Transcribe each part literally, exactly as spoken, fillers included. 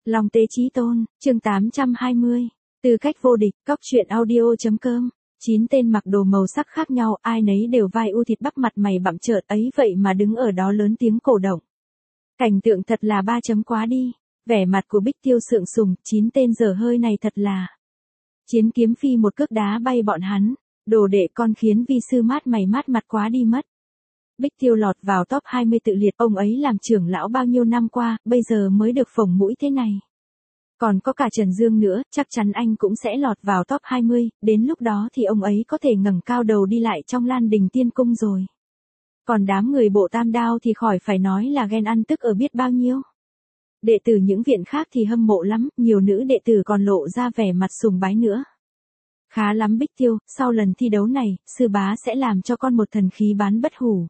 Long Tế Chí Tôn, chương tám trăm hai mươi. Tư cách vô địch, cóc truyện audio.com. Chín tên mặc đồ màu sắc khác nhau, ai nấy đều vai u thịt bắp mặt mày bặm trợn ấy vậy mà đứng ở đó lớn tiếng cổ động. Cảnh tượng thật là ba chấm quá đi. Vẻ mặt của Bích Tiêu sượng sùng, chín tên dở hơi này thật là. Chiến kiếm phi một cước đá bay bọn hắn. Đồ đệ con khiến vi sư mát mày mát mặt quá đi mất. Bích Tiêu lọt vào top hai mươi tự liệt, ông ấy làm trưởng lão bao nhiêu năm qua, bây giờ mới được phồng mũi thế này. Còn có cả Trần Dương nữa, chắc chắn anh cũng sẽ lọt vào top hai mươi, đến lúc đó thì ông ấy có thể ngẩng cao đầu đi lại trong Lan Đình Tiên Cung rồi. Còn đám người bộ Tam Đao thì khỏi phải nói là ghen ăn tức ở biết bao nhiêu. Đệ tử những viện khác thì hâm mộ lắm, nhiều nữ đệ tử còn lộ ra vẻ mặt sùng bái nữa. Khá lắm Bích Tiêu, sau lần thi đấu này, sư bá sẽ làm cho con một thần khí bán bất hủ.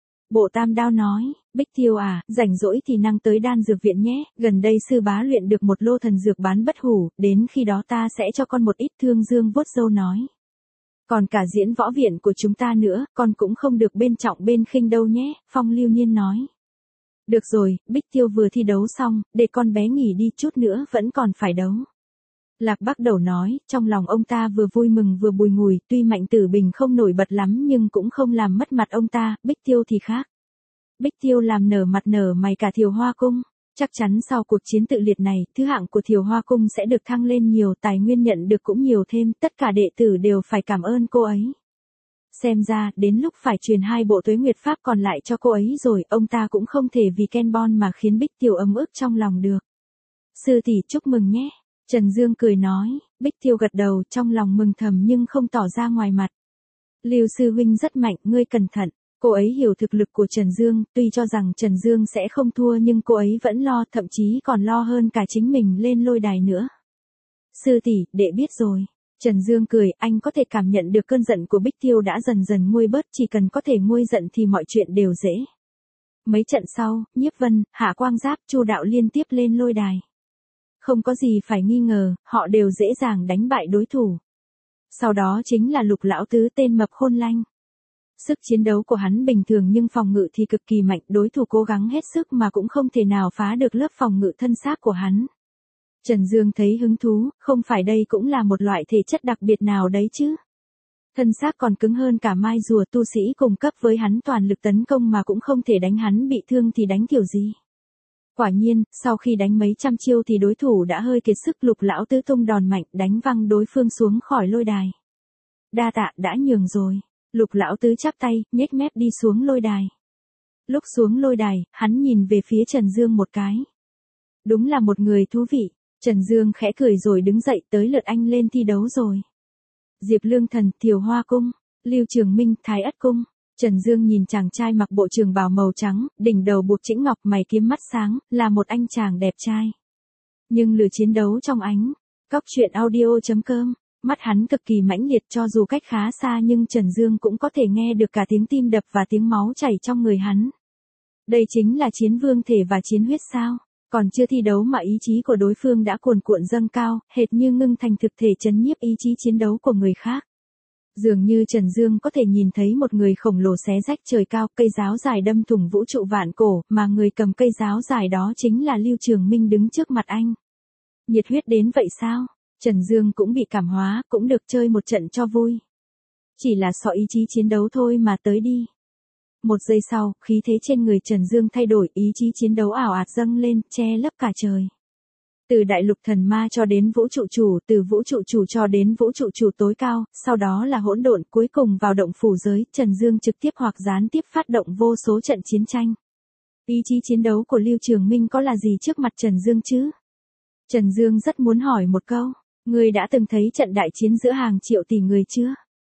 Bộ Tam Đao nói, Bích Tiêu à, rảnh rỗi thì năng tới đan dược viện nhé, gần đây sư bá luyện được một lô thần dược bán bất hủ, đến khi đó ta sẽ cho con một ít. Thương Dương vuốt râu nói. Còn cả diễn võ viện của chúng ta nữa, con cũng không được bên trọng bên khinh đâu nhé, Phong Lưu Nhiên nói. Được rồi, Bích Tiêu vừa thi đấu xong, để con bé nghỉ đi chút nữa vẫn còn phải đấu. Lạc Bắc Đầu nói, trong lòng ông ta vừa vui mừng vừa bùi ngùi, tuy Mạnh Tử Bình không nổi bật lắm nhưng cũng không làm mất mặt ông ta, Bích Tiêu thì khác. Bích Tiêu làm nở mặt nở mày cả Thiều Hoa Cung, chắc chắn sau cuộc chiến tự liệt này, thứ hạng của Thiều Hoa Cung sẽ được thăng lên nhiều, tài nguyên nhận được cũng nhiều thêm, tất cả đệ tử đều phải cảm ơn cô ấy. Xem ra, đến lúc phải truyền hai bộ Tuế Nguyệt Pháp còn lại cho cô ấy rồi, ông ta cũng không thể vì Ken Bon mà khiến Bích Tiêu ấm ức trong lòng được. Sư tỷ chúc mừng nhé. Trần Dương cười nói, Bích Tiêu gật đầu trong lòng mừng thầm nhưng không tỏ ra ngoài mặt. Lưu sư huynh rất mạnh, ngươi cẩn thận. Cô ấy hiểu thực lực của Trần Dương, tuy cho rằng Trần Dương sẽ không thua nhưng cô ấy vẫn lo, thậm chí còn lo hơn cả chính mình lên lôi đài nữa. Sư tỷ, đệ biết rồi. Trần Dương cười, anh có thể cảm nhận được cơn giận của Bích Tiêu đã dần dần nguôi bớt, chỉ cần có thể nguôi giận thì mọi chuyện đều dễ. Mấy trận sau, Nhiếp Vân, Hạ Quang Giáp, Chu Đạo liên tiếp lên lôi đài. Không có gì phải nghi ngờ, họ đều dễ dàng đánh bại đối thủ. Sau đó chính là Lục Lão Tứ tên mập khôn lanh. Sức chiến đấu của hắn bình thường nhưng phòng ngự thì cực kỳ mạnh, đối thủ cố gắng hết sức mà cũng không thể nào phá được lớp phòng ngự thân xác của hắn. Trần Dương thấy hứng thú, không phải đây cũng là một loại thể chất đặc biệt nào đấy chứ. Thân xác còn cứng hơn cả mai rùa, tu sĩ cùng cấp với hắn toàn lực tấn công mà cũng không thể đánh hắn bị thương thì đánh kiểu gì. Quả nhiên, sau khi đánh mấy trăm chiêu thì đối thủ đã hơi kiệt sức, Lục Lão Tứ tung đòn mạnh đánh văng đối phương xuống khỏi lôi đài. Đa tạ, đã nhường rồi. Lục Lão Tứ chắp tay, nhếch mép đi xuống lôi đài. Lúc xuống lôi đài, hắn nhìn về phía Trần Dương một cái. Đúng là một người thú vị. Trần Dương khẽ cười rồi đứng dậy, tới lượt anh lên thi đấu rồi. Diệp Lương Thần, Thiều Hoa Cung, Lưu Trường Minh, Thái Ất Cung. Trần Dương nhìn chàng trai mặc bộ trường bào màu trắng, đỉnh đầu buộc chĩnh ngọc, mày kiếm mắt sáng, là một anh chàng đẹp trai. Nhưng lửa chiến đấu trong ánh. Cóc truyện audio.com. Mắt hắn cực kỳ mãnh liệt, cho dù cách khá xa nhưng Trần Dương cũng có thể nghe được cả tiếng tim đập và tiếng máu chảy trong người hắn. Đây chính là chiến vương thể và chiến huyết sao? Còn chưa thi đấu mà ý chí của đối phương đã cuồn cuộn dâng cao, hệt như ngưng thành thực thể chấn nhiếp ý chí chiến đấu của người khác. Dường như Trần Dương có thể nhìn thấy một người khổng lồ xé rách trời cao, cây giáo dài đâm thủng vũ trụ vạn cổ, mà người cầm cây giáo dài đó chính là Lưu Trường Minh đứng trước mặt anh. Nhiệt huyết đến vậy sao? Trần Dương cũng bị cảm hóa, cũng được chơi một trận cho vui. Chỉ là sợ ý chí chiến đấu thôi mà, tới đi. Một giây sau, khí thế trên người Trần Dương thay đổi, ý chí chiến đấu ảo ạt dâng lên, che lấp cả trời. Từ đại lục thần ma cho đến vũ trụ chủ, từ vũ trụ chủ cho đến vũ trụ chủ tối cao, sau đó là hỗn độn, cuối cùng vào động phủ giới, Trần Dương trực tiếp hoặc gián tiếp phát động vô số trận chiến tranh. Ý chí chiến đấu của Lưu Trường Minh có là gì trước mặt Trần Dương chứ? Trần Dương rất muốn hỏi một câu, ngươi đã từng thấy trận đại chiến giữa hàng triệu tỷ người chưa?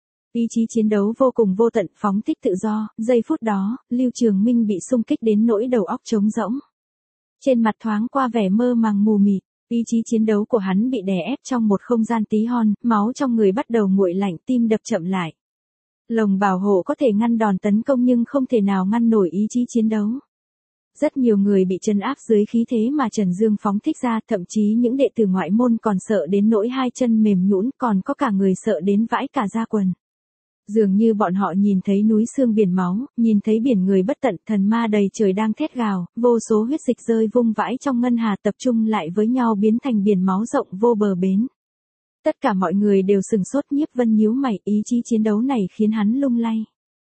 Ý chí chiến đấu vô cùng vô tận, phóng thích tự do, giây phút đó, Lưu Trường Minh bị xung kích đến nỗi đầu óc trống rỗng. Trên mặt thoáng qua vẻ mơ màng mù mịt, ý chí chiến đấu của hắn bị đè ép trong một không gian tí hon, máu trong người bắt đầu nguội lạnh, tim đập chậm lại. Lồng bảo hộ có thể ngăn đòn tấn công nhưng không thể nào ngăn nổi ý chí chiến đấu. Rất nhiều người bị trấn áp dưới khí thế mà Trần Dương phóng thích ra, thậm chí những đệ tử ngoại môn còn sợ đến nỗi hai chân mềm nhũn, còn có cả người sợ đến vãi cả da quần. Dường như bọn họ nhìn thấy núi xương biển máu, nhìn thấy biển người bất tận, thần ma đầy trời đang thét gào, vô số huyết dịch rơi vung vãi trong ngân hà tập trung lại với nhau biến thành biển máu rộng vô bờ bến. Tất cả mọi người đều sừng sốt, Nhiếp Vân nhíu mày, ý chí chiến đấu này khiến hắn lung lay.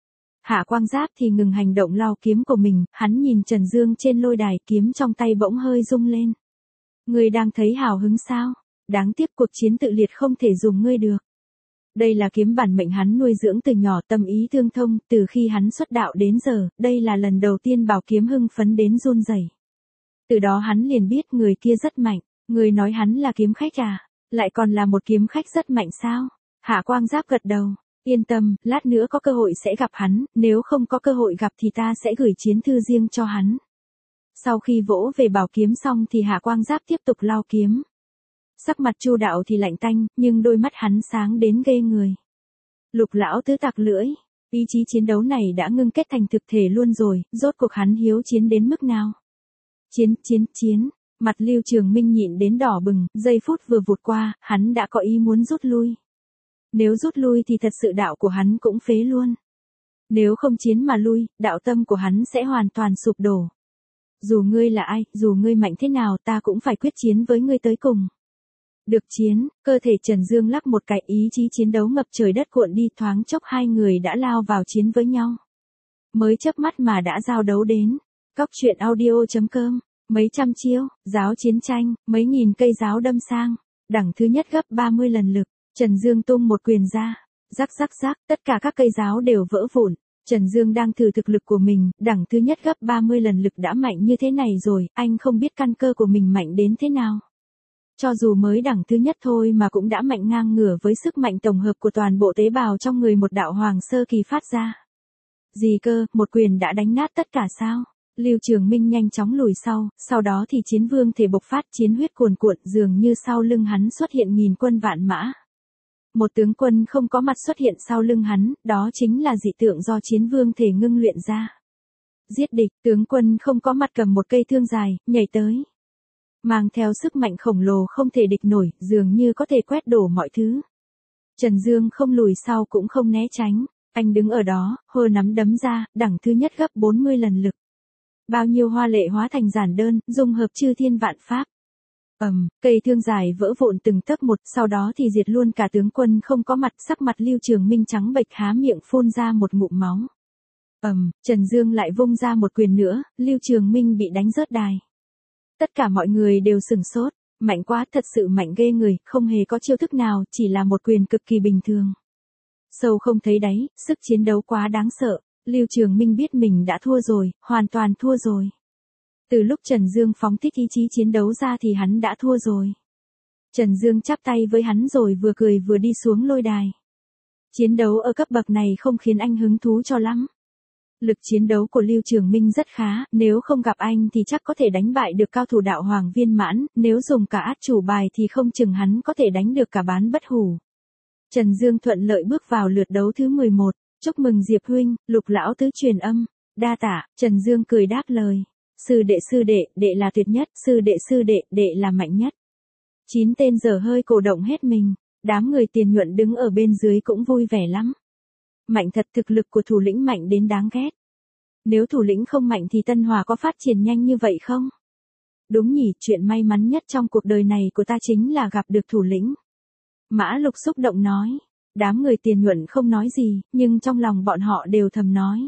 Hạ Quang Giáp thì ngừng hành động lao kiếm của mình, hắn nhìn Trần Dương trên lôi đài, kiếm trong tay bỗng hơi rung lên. Ngươi đang thấy hào hứng sao? Đáng tiếc cuộc chiến tự liệt không thể dùng ngươi được. Đây là kiếm bản mệnh hắn nuôi dưỡng từ nhỏ, tâm ý tương thông, từ khi hắn xuất đạo đến giờ, đây là lần đầu tiên bảo kiếm hưng phấn đến run rẩy. Từ đó hắn liền biết người kia rất mạnh, người nói hắn là kiếm khách à, lại còn là một kiếm khách rất mạnh sao? Hạ Quang Giáp gật đầu, yên tâm, lát nữa có cơ hội sẽ gặp hắn, nếu không có cơ hội gặp thì ta sẽ gửi chiến thư riêng cho hắn. Sau khi vỗ về bảo kiếm xong thì Hạ Quang Giáp tiếp tục lao kiếm. Sắc mặt Chu Đạo thì lạnh tanh, nhưng đôi mắt hắn sáng đến ghê người. Lục lão tứ tặc lưỡi, ý chí chiến đấu này đã ngưng kết thành thực thể luôn rồi, rốt cuộc hắn hiếu chiến đến mức nào? Chiến, chiến, chiến, mặt Lưu Trường Minh nhịn đến đỏ bừng, giây phút vừa vụt qua, hắn đã có ý muốn rút lui. Nếu rút lui thì thật sự đạo của hắn cũng phế luôn. Nếu không chiến mà lui, đạo tâm của hắn sẽ hoàn toàn sụp đổ. Dù ngươi là ai, dù ngươi mạnh thế nào ta cũng phải quyết chiến với ngươi tới cùng. Được chiến, cơ thể Trần Dương lắc một cái, ý chí chiến đấu ngập trời đất cuộn đi, thoáng chốc hai người đã lao vào chiến với nhau. Mới chớp mắt mà đã giao đấu đến. Cóc truyện audio chấm com, mấy trăm chiêu, giáo chiến tranh, mấy nghìn cây giáo đâm sang. Đẳng thứ nhất gấp ba mươi lần lực, Trần Dương tung một quyền ra. Rắc rắc rắc, tất cả các cây giáo đều vỡ vụn. Trần Dương đang thử thực lực của mình, đẳng thứ nhất gấp ba mươi lần lực đã mạnh như thế này rồi, anh không biết căn cơ của mình mạnh đến thế nào. Cho dù mới đẳng thứ nhất thôi mà cũng đã mạnh ngang ngửa với sức mạnh tổng hợp của toàn bộ tế bào trong người một đạo hoàng sơ kỳ phát ra. Gì cơ, một quyền đã đánh nát tất cả sao? Lưu Trường Minh nhanh chóng lùi sau, sau đó thì chiến vương thể bộc phát, chiến huyết cuồn cuộn, dường như sau lưng hắn xuất hiện nghìn quân vạn mã. Một tướng quân không có mặt xuất hiện sau lưng hắn, đó chính là dị tượng do chiến vương thể ngưng luyện ra. Giết địch, tướng quân không có mặt cầm một cây thương dài, nhảy tới. Mang theo sức mạnh khổng lồ không thể địch nổi, dường như có thể quét đổ mọi thứ. Trần Dương không lùi sau cũng không né tránh, anh đứng ở đó, hơ nắm đấm ra, đẳng thứ nhất gấp bốn mươi lần lực. Bao nhiêu hoa lệ hóa thành giản đơn, dung hợp chư thiên vạn pháp. Ầm, um, cây thương dài vỡ vụn từng tấc một, sau đó thì diệt luôn cả tướng quân không có mặt, sắc mặt Lưu Trường Minh trắng bệch, há miệng phun ra một ngụm máu. Ầm, um, Trần Dương lại vung ra một quyền nữa, Lưu Trường Minh bị đánh rớt đài. Tất cả mọi người đều sửng sốt, mạnh quá, thật sự mạnh ghê người, không hề có chiêu thức nào, chỉ là một quyền cực kỳ bình thường. Sâu không thấy đáy, sức chiến đấu quá đáng sợ, Lưu Trường Minh biết mình đã thua rồi, hoàn toàn thua rồi. Từ lúc Trần Dương phóng thích ý chí chiến đấu ra thì hắn đã thua rồi. Trần Dương chắp tay với hắn rồi vừa cười vừa đi xuống lôi đài. Chiến đấu ở cấp bậc này không khiến anh hứng thú cho lắm. Lực chiến đấu của Lưu Trường Minh rất khá, nếu không gặp anh thì chắc có thể đánh bại được cao thủ đạo hoàng viên mãn, nếu dùng cả át chủ bài thì không chừng hắn có thể đánh được cả bán bất hủ. Trần Dương thuận lợi bước vào lượt đấu thứ mười một, chúc mừng Diệp huynh, Lục lão tứ truyền âm, đa tạ, Trần Dương cười đáp lời. Sư đệ sư đệ, đệ là tuyệt nhất, sư đệ sư đệ, đệ là mạnh nhất. Chín tên giờ hơi cổ động hết mình, đám người tiền nhuận đứng ở bên dưới cũng vui vẻ lắm. Mạnh thật, thực lực của thủ lĩnh mạnh đến đáng ghét. Nếu thủ lĩnh không mạnh thì Tân Hòa có phát triển nhanh như vậy không? Đúng nhỉ, chuyện may mắn nhất trong cuộc đời này của ta chính là gặp được thủ lĩnh. Mã Lục xúc động nói. Đám người tiền nhuận không nói gì, nhưng trong lòng bọn họ đều thầm nói.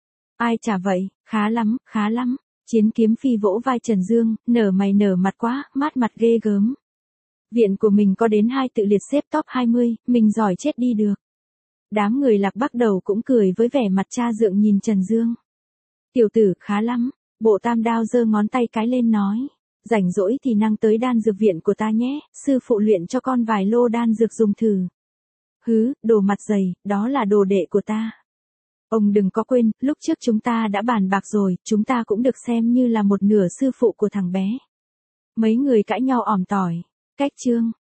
Ai chả vậy, khá lắm, khá lắm. Chiến kiếm phi vỗ vai Trần Dương, nở mày nở mặt quá, mát mặt ghê gớm. Viện của mình có đến hai tự liệt xếp top hai mươi, mình giỏi chết đi được. Đám người Lạc Bắc đầu cũng cười với vẻ mặt cha dượng nhìn Trần Dương. Tiểu tử, khá lắm. Bộ Tam Đao giơ ngón tay cái lên nói. Rảnh rỗi thì năng tới đan dược viện của ta nhé, sư phụ luyện cho con vài lô đan dược dùng thử. Hứ, đồ mặt dày, đó là đồ đệ của ta. Ông đừng có quên, lúc trước chúng ta đã bàn bạc rồi, chúng ta cũng được xem như là một nửa sư phụ của thằng bé. Mấy người cãi nhau ỏm tỏi. Cách chương.